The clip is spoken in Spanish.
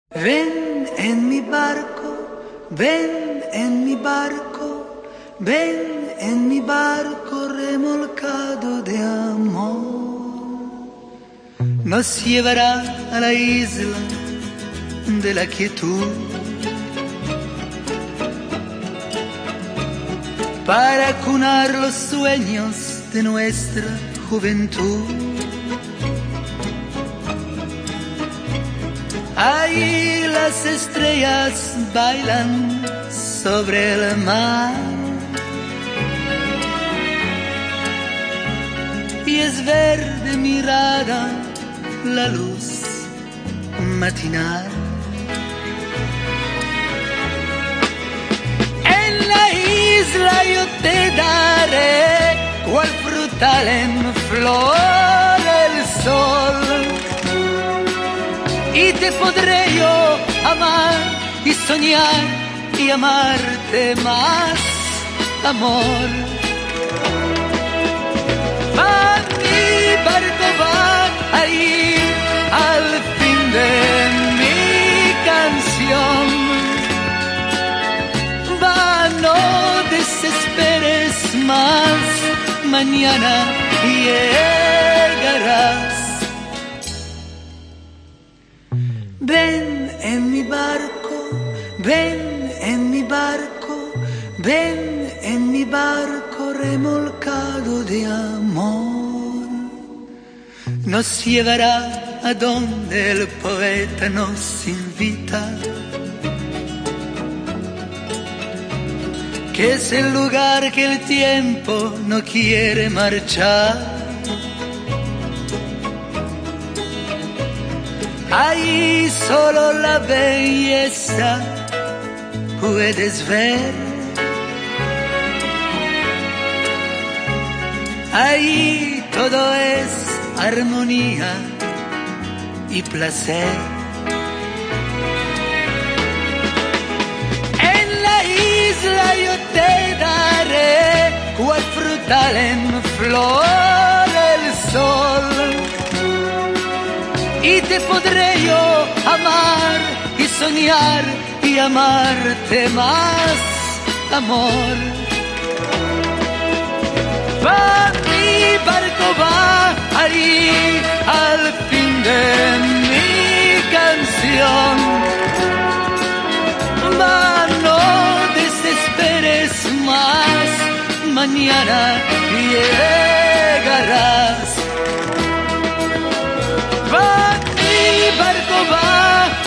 Ven en mi barco, ven en mi barco, ven en mi barco remolcado de amor. Nos llevará a la isla de la quietud, para cunar los sueños de nuestra juventud. Ahí las estrellas bailan sobre el mar y es verde mirada la luz matinal. En la isla yo te daré cual frutal en flor el sol, y te podré yo amar y soñar y amarte más, amor. Va mi barco, va a ir al fin de mi canción. Va, no desesperes más, mañana llegarás. Ven en mi barco, ven en mi barco, ven en mi barco remolcado de amor. Nos llevará a donde el poeta nos invita, que es el lugar que el tiempo no quiere marchar. Ahí solo la belleza puedes ver. Ahí todo es armonía y placer. En la isla yo te daré cual frutal en flor el sol, y te podré yo amar y soñar y amarte más, amor. Va mi barco, va a ir al fin de mi canción. Va, no desesperes más, mañana llegarás. Va mi barco, va